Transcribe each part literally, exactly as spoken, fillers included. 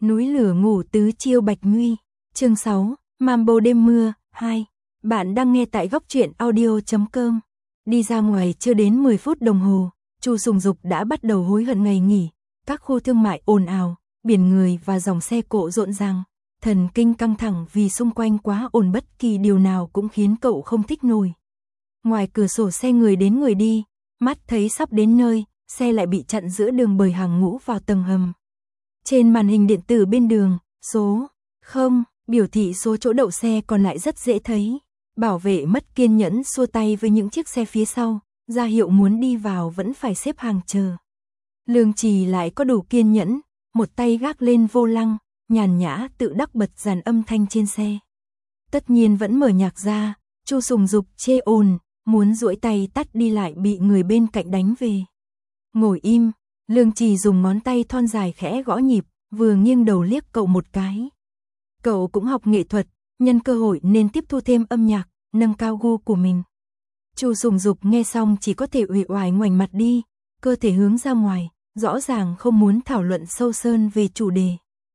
Núi lửa ngủ tứ chiêu Bạch Nguy. Chương sáu, Mambo đêm mưa, hai. Bạn đang nghe tại góc truyện audio chấm com. Đi ra ngoài chưa đến mười phút đồng hồ, Chu Sùng Dục đã bắt đầu hối hận ngày nghỉ. Các khu thương mại ồn ào, biển người và dòng xe cộ rộn ràng. Thần kinh căng thẳng vì xung quanh quá ồn, bất kỳ điều nào cũng khiến cậu không thích nổi. Ngoài cửa sổ xe người đến người đi, mắt thấy sắp đến nơi, xe lại bị chặn giữa đường bởi hàng ngũ vào tầng hầm. Trên màn hình điện tử bên đường, số không biểu thị số chỗ đậu xe còn lại rất dễ thấy. Bảo vệ mất kiên nhẫn xua tay với những chiếc xe phía sau, ra hiệu muốn đi vào vẫn phải xếp hàng chờ. Lương Trì lại có đủ kiên nhẫn, một tay gác lên vô lăng, nhàn nhã tự đắc bật dàn âm thanh trên xe. Tất nhiên vẫn mở nhạc ra, Chu Sùng Dục chê ồn, muốn duỗi tay tắt đi lại bị người bên cạnh đánh về. Ngồi im, Lương Trì dùng ngón tay thon dài khẽ gõ nhịp, vừa nghiêng đầu liếc cậu một cái. Cậu cũng học nghệ thuật, nhân cơ hội nên tiếp thu thêm âm nhạc, nâng cao gu của mình. Chu Sùng Dục nghe xong chỉ có thể uể oải ngoảnh mặt đi, cơ thể hướng ra ngoài, rõ ràng không muốn thảo luận sâu sơn về chủ đề.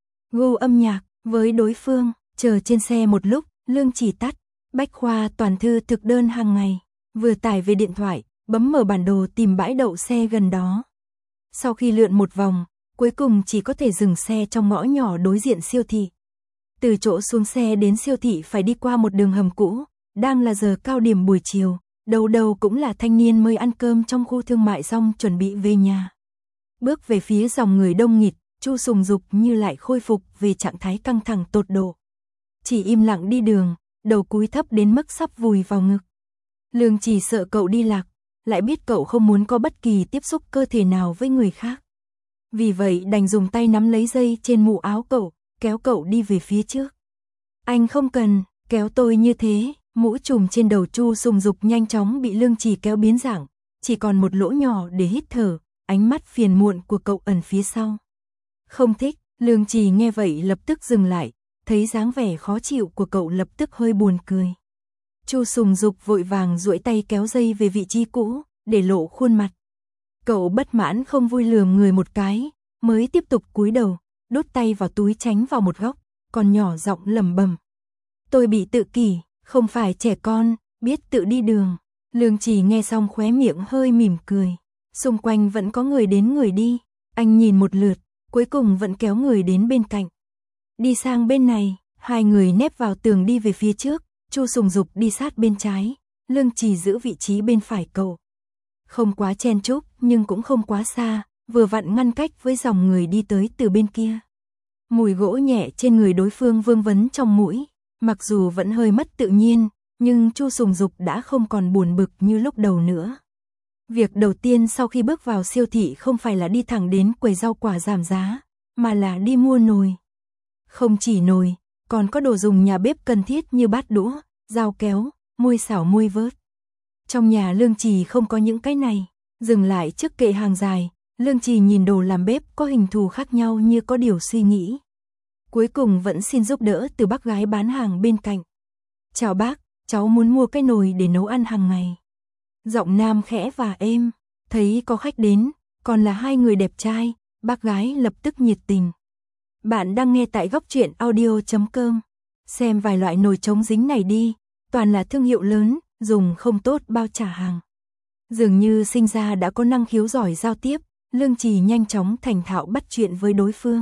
Gu âm nhạc với đối phương, chờ trên xe một lúc, Lương Trì tắt bách khoa toàn thư thực đơn hàng ngày, vừa tải về điện thoại, bấm mở bản đồ tìm bãi đậu xe gần đó. Sau khi lượn một vòng, cuối cùng chỉ có thể dừng xe trong ngõ nhỏ đối diện siêu thị. Từ chỗ xuống xe đến siêu thị phải đi qua một đường hầm cũ, đang là giờ cao điểm buổi chiều, đầu đầu cũng là thanh niên mới ăn cơm trong khu thương mại xong chuẩn bị về nhà. Bước về phía dòng người đông nghịt, Chu Sùng Dục như lại khôi phục về trạng thái căng thẳng tột độ. Chỉ im lặng đi đường, đầu cúi thấp đến mức sắp vùi vào ngực. Lương Trì sợ cậu đi lạc, lại biết cậu không muốn có bất kỳ tiếp xúc cơ thể nào với người khác. Vì vậy đành dùng tay nắm lấy dây trên mũ áo cậu, kéo cậu đi về phía trước. Anh không cần, kéo tôi như thế. Mũ trùm trên đầu Chu Sùng Dục nhanh chóng bị Lương Trì kéo biến dạng, chỉ còn một lỗ nhỏ để hít thở, ánh mắt phiền muộn của cậu ẩn phía sau. Không thích, Lương Trì nghe vậy lập tức dừng lại, thấy dáng vẻ khó chịu của cậu lập tức hơi buồn cười. Chu Sùng Dục vội vàng duỗi tay kéo dây về vị trí cũ, để lộ khuôn mặt. Cậu bất mãn không vui lườm người một cái, mới tiếp tục cúi đầu, đút tay vào túi tránh vào một góc, còn nhỏ giọng lẩm bẩm. Tôi bị tự kỷ, không phải trẻ con, biết tự đi đường. Lương Trì nghe xong khóe miệng hơi mỉm cười. Xung quanh vẫn có người đến người đi, anh nhìn một lượt, cuối cùng vẫn kéo người đến bên cạnh. Đi sang bên này, hai người nép vào tường đi về phía trước, Chu Sùng Dục đi sát bên trái, Lương Trì giữ vị trí bên phải cậu. Không quá chen chúc, nhưng cũng không quá xa, vừa vặn ngăn cách với dòng người đi tới từ bên kia. Mùi gỗ nhẹ trên người đối phương vương vấn trong mũi, mặc dù vẫn hơi mất tự nhiên, nhưng Chu Sùng Dục đã không còn buồn bực như lúc đầu nữa. Việc đầu tiên sau khi bước vào siêu thị không phải là đi thẳng đến quầy rau quả giảm giá, mà là đi mua nồi. Không chỉ nồi, còn có đồ dùng nhà bếp cần thiết như bát đũa, dao kéo, muôi xảo muôi vớt. Trong nhà Lương Trì không có những cái này. Dừng lại trước kệ hàng dài, Lương Trì nhìn đồ làm bếp có hình thù khác nhau như có điều suy nghĩ. Cuối cùng vẫn xin giúp đỡ từ bác gái bán hàng bên cạnh. Chào bác, cháu muốn mua cái nồi để nấu ăn hàng ngày. Giọng nam khẽ và êm, thấy có khách đến, còn là hai người đẹp trai, bác gái lập tức nhiệt tình. Bạn đang nghe tại góc truyện audio chấm com. Xem vài loại nồi chống dính này đi, toàn là thương hiệu lớn, dùng không tốt bao trả hàng. Dường như sinh ra đã có năng khiếu giỏi giao tiếp, Lương Trì nhanh chóng thành thạo bắt chuyện với đối phương.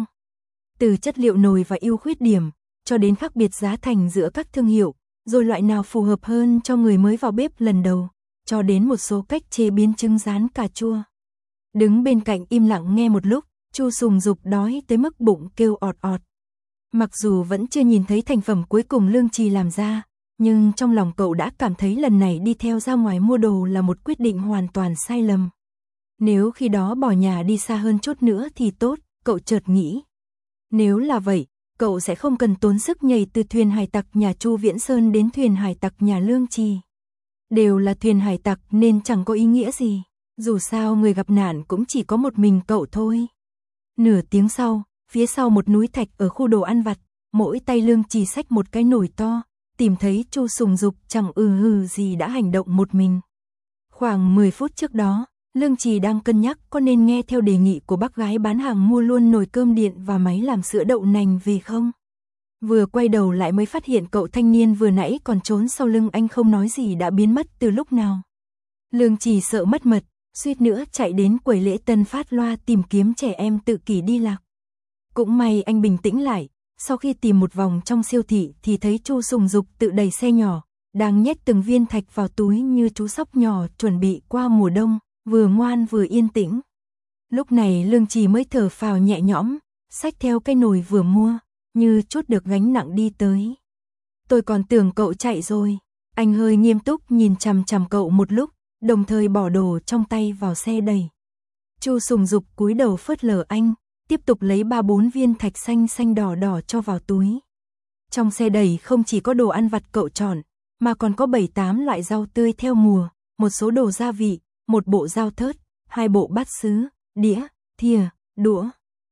Từ chất liệu nồi và ưu khuyết điểm, cho đến khác biệt giá thành giữa các thương hiệu, rồi loại nào phù hợp hơn cho người mới vào bếp lần đầu, cho đến một số cách chế biến trứng rán cà chua. Đứng bên cạnh im lặng nghe một lúc, Chu Sùng Dục đói tới mức bụng kêu ọt ọt. Mặc dù vẫn chưa nhìn thấy thành phẩm cuối cùng Lương Trì làm ra, nhưng trong lòng cậu đã cảm thấy lần này đi theo ra ngoài mua đồ là một quyết định hoàn toàn sai lầm. Nếu khi đó bỏ nhà đi xa hơn chút nữa thì tốt, cậu chợt nghĩ. Nếu là vậy, cậu sẽ không cần tốn sức nhảy từ thuyền hải tặc nhà Chu Viễn Sơn đến thuyền hải tặc nhà Lương Trì. Đều là thuyền hải tặc nên chẳng có ý nghĩa gì, dù sao người gặp nạn cũng chỉ có một mình cậu thôi. Nửa tiếng sau, phía sau một núi thạch ở khu đồ ăn vặt, mỗi tay Lương Trì xách một cái nồi to, tìm thấy Chu Sùng Dục chẳng ừ hừ gì đã hành động một mình. Khoảng mười phút trước đó, Lương Trì đang cân nhắc có nên nghe theo đề nghị của bác gái bán hàng mua luôn nồi cơm điện và máy làm sữa đậu nành về không. Vừa quay đầu lại mới phát hiện cậu thanh niên vừa nãy còn trốn sau lưng anh không nói gì đã biến mất từ lúc nào. Lương Trì sợ mất mật, suýt nữa chạy đến quầy lễ tân phát loa tìm kiếm trẻ em tự kỷ đi lạc. Cũng may anh bình tĩnh lại, sau khi tìm một vòng trong siêu thị thì thấy Chu Sùng Dục tự đẩy xe nhỏ, đang nhét từng viên thạch vào túi như chú sóc nhỏ chuẩn bị qua mùa đông, vừa ngoan vừa yên tĩnh. Lúc này Lương Trì mới thở phào nhẹ nhõm, xách theo cái nồi vừa mua, như chút được gánh nặng đi tới. Tôi còn tưởng cậu chạy rồi. Anh hơi nghiêm túc nhìn chằm chằm cậu một lúc, đồng thời bỏ đồ trong tay vào xe đẩy. Chu Sùng Dục cúi đầu phớt lờ anh, tiếp tục lấy ba bốn viên thạch xanh xanh đỏ đỏ cho vào túi. Trong xe đẩy không chỉ có đồ ăn vặt cậu chọn, mà còn có bảy tám loại rau tươi theo mùa, một số đồ gia vị, một bộ dao thớt, hai bộ bát sứ, đĩa, thìa, đũa.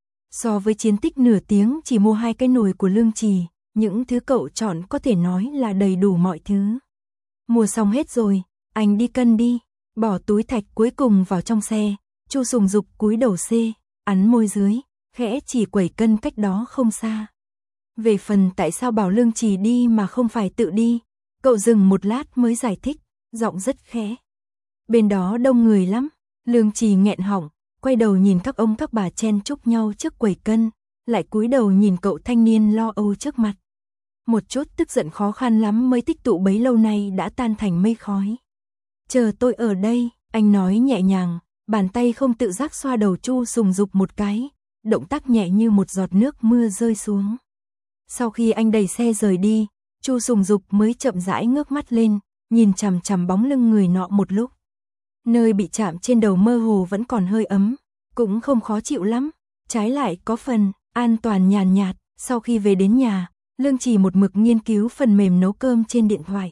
So với chiến tích nửa tiếng chỉ mua hai cái nồi của Lương Trì, những thứ cậu chọn có thể nói là đầy đủ mọi thứ. Mua xong hết rồi, anh đi cân đi, bỏ túi thạch cuối cùng vào trong xe. Chu Sùng Dục cúi đầu xê, ắn môi dưới, khẽ chỉ quầy cân cách đó không xa. Về phần tại sao bảo Lương Trì đi mà không phải tự đi, cậu dừng một lát mới giải thích, giọng rất khẽ. Bên đó đông người lắm. Lương Trì nghẹn họng, quay đầu nhìn các ông các bà chen chúc nhau trước quầy cân, lại cúi đầu nhìn cậu thanh niên lo âu trước mặt. Một chút tức giận khó khăn lắm mới tích tụ bấy lâu nay đã tan thành mây khói. Chờ tôi ở đây, anh nói nhẹ nhàng, bàn tay không tự giác xoa đầu Chu Sùng Dục một cái, động tác nhẹ như một giọt nước mưa rơi xuống. Sau khi anh đẩy xe rời đi, Chu Sùng Dục mới chậm rãi ngước mắt lên, nhìn chằm chằm bóng lưng người nọ một lúc. Nơi bị chạm trên đầu mơ hồ vẫn còn hơi ấm, cũng không khó chịu lắm, trái lại có phần an toàn nhàn nhạt. Sau khi về đến nhà, Lương Trì một mực nghiên cứu phần mềm nấu cơm trên điện thoại.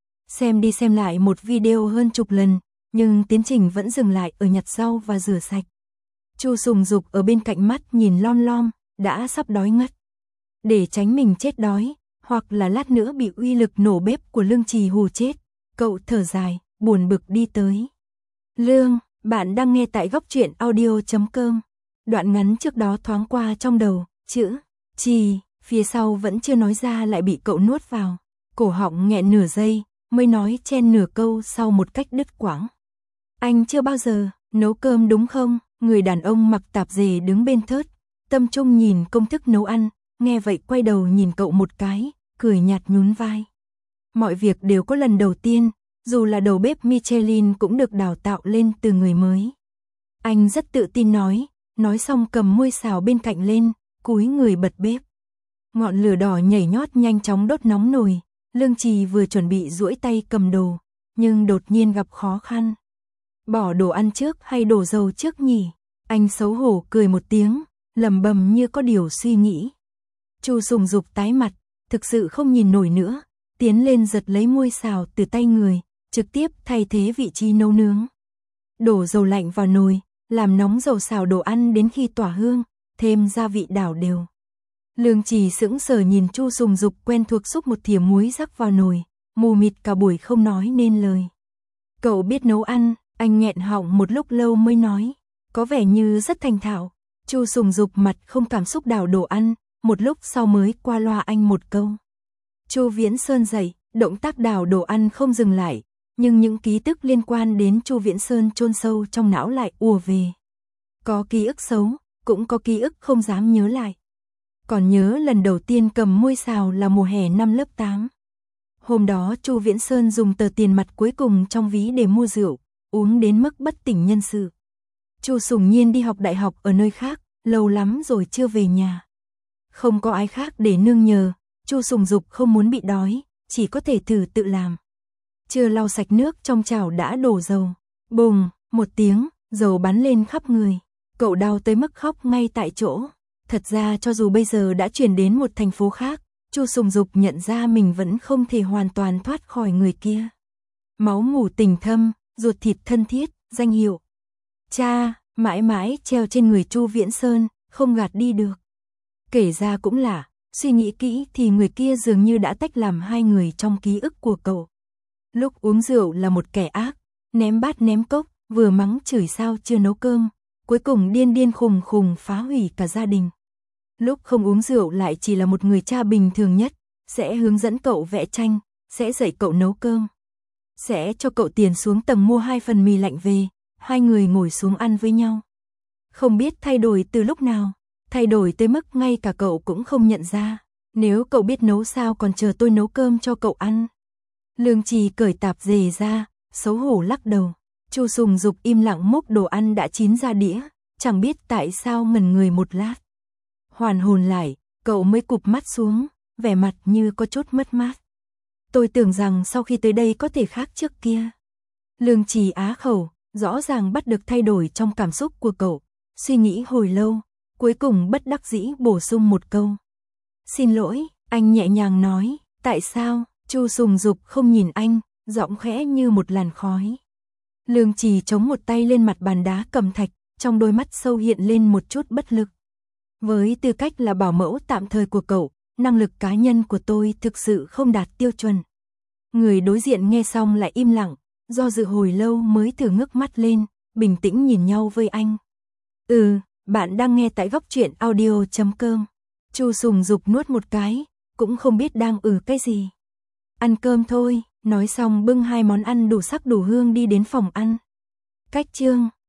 Xem đi xem lại một video hơn chục lần, nhưng tiến trình vẫn dừng lại ở nhặt rau và rửa sạch. Chu Sùng Dục ở bên cạnh mắt nhìn lom lom, đã sắp đói ngất. Để tránh mình chết đói, hoặc là lát nữa bị uy lực nổ bếp của Lương Trì hù chết, cậu thở dài, buồn bực đi tới. Lương, bạn đang nghe tại góc truyện audio chấm com. Đoạn ngắn trước đó thoáng qua trong đầu, chữ Trì, phía sau vẫn chưa nói ra lại bị cậu nuốt vào. Cổ họng nghẹn nửa giây, mới nói chen nửa câu sau một cách đứt quãng. Anh chưa bao giờ nấu cơm đúng không? Người đàn ông mặc tạp dề đứng bên thớt, tâm trung nhìn công thức nấu ăn, nghe vậy quay đầu nhìn cậu một cái, cười nhạt nhún vai. Mọi việc đều có lần đầu tiên, dù là đầu bếp Michelin cũng được đào tạo lên từ người mới. Anh rất tự tin nói, nói xong cầm muôi xào bên cạnh lên, cúi người bật bếp. Ngọn lửa đỏ nhảy nhót nhanh chóng đốt nóng nồi, Lương Trì vừa chuẩn bị duỗi tay cầm đồ, nhưng đột nhiên gặp khó khăn. Bỏ đồ ăn trước hay đổ dầu trước nhỉ? Anh xấu hổ cười một tiếng, lẩm bẩm như có điều suy nghĩ. Chu Sùng Dục tái mặt, thực sự không nhìn nổi nữa, tiến lên giật lấy muôi xào từ tay người, trực tiếp thay thế vị trí nấu nướng. Đổ dầu lạnh vào nồi, làm nóng dầu xào đồ ăn đến khi tỏa hương, thêm gia vị đảo đều. Lương Trì sững sờ nhìn Chu Sùng Dục quen thuộc xúc một thìa muối rắc vào nồi, mù mịt cả buổi không nói nên lời. Cậu biết nấu ăn, anh nghẹn họng một lúc lâu mới nói, có vẻ như rất thành thạo. Chu Sùng Dục mặt không cảm xúc đảo đồ ăn, một lúc sau mới qua loa anh một câu. Chu Viễn Sơn dậy, động tác đảo đồ ăn không dừng lại, nhưng những ký tức liên quan đến Chu Viễn Sơn chôn sâu trong não lại ùa về. Có ký ức xấu, cũng có ký ức không dám nhớ lại. Còn nhớ lần đầu tiên cầm muôi xào là mùa hè năm lớp tám. Hôm đó Chu Viễn Sơn dùng tờ tiền mặt cuối cùng trong ví để mua rượu, uống đến mức bất tỉnh nhân sự. Chu Sùng Nhiên đi học đại học ở nơi khác, lâu lắm rồi chưa về nhà. Không có ai khác để nương nhờ, Chu Sùng Dục không muốn bị đói, chỉ có thể thử tự làm. Chưa lau sạch nước trong chảo đã đổ dầu. Bùng, một tiếng, dầu bắn lên khắp người. Cậu đau tới mức khóc ngay tại chỗ. Thật ra cho dù bây giờ đã chuyển đến một thành phố khác, Chu Sùng Dục nhận ra mình vẫn không thể hoàn toàn thoát khỏi người kia. Máu mủ tình thâm, ruột thịt thân thiết, danh hiệu cha, mãi mãi treo trên người Chu Viễn Sơn, không gạt đi được. Kể ra cũng lạ, suy nghĩ kỹ thì người kia dường như đã tách làm hai người trong ký ức của cậu. Lúc uống rượu là một kẻ ác, ném bát ném cốc, vừa mắng chửi sao chưa nấu cơm, cuối cùng điên điên khùng khùng phá hủy cả gia đình. Lúc không uống rượu lại chỉ là một người cha bình thường nhất, sẽ hướng dẫn cậu vẽ tranh, sẽ dạy cậu nấu cơm, sẽ cho cậu tiền xuống tầng mua hai phần mì lạnh về, hai người ngồi xuống ăn với nhau. Không biết thay đổi từ lúc nào, thay đổi tới mức ngay cả cậu cũng không nhận ra. Nếu cậu biết nấu sao còn chờ tôi nấu cơm cho cậu ăn. Lương Trì cởi tạp dề ra, xấu hổ lắc đầu. Chu Sùng Dục im lặng múc đồ ăn đã chín ra đĩa, chẳng biết tại sao ngẩn người một lát. Hoàn hồn lại, cậu mới cụp mắt xuống, vẻ mặt như có chút mất mát. Tôi tưởng rằng sau khi tới đây có thể khác trước kia. Lương Trì á khẩu, rõ ràng bắt được thay đổi trong cảm xúc của cậu, suy nghĩ hồi lâu, cuối cùng bất đắc dĩ bổ sung một câu. Xin lỗi, anh nhẹ nhàng nói, tại sao? Chu Sùng Dục không nhìn anh, giọng khẽ như một làn khói. Lương Trì chống một tay lên mặt bàn đá cẩm thạch, trong đôi mắt sâu hiện lên một chút bất lực. Với tư cách là bảo mẫu tạm thời của cậu, năng lực cá nhân của tôi thực sự không đạt tiêu chuẩn. Người đối diện nghe xong lại im lặng, do dự hồi lâu mới thử ngước mắt lên, bình tĩnh nhìn nhau với anh. Ừ, bạn đang nghe tại góc truyện audio chấm com. Chu Sùng Dục nuốt một cái, cũng không biết đang ừ cái gì. Ăn cơm thôi, nói xong bưng hai món ăn đủ sắc đủ hương đi đến phòng ăn. Cách chương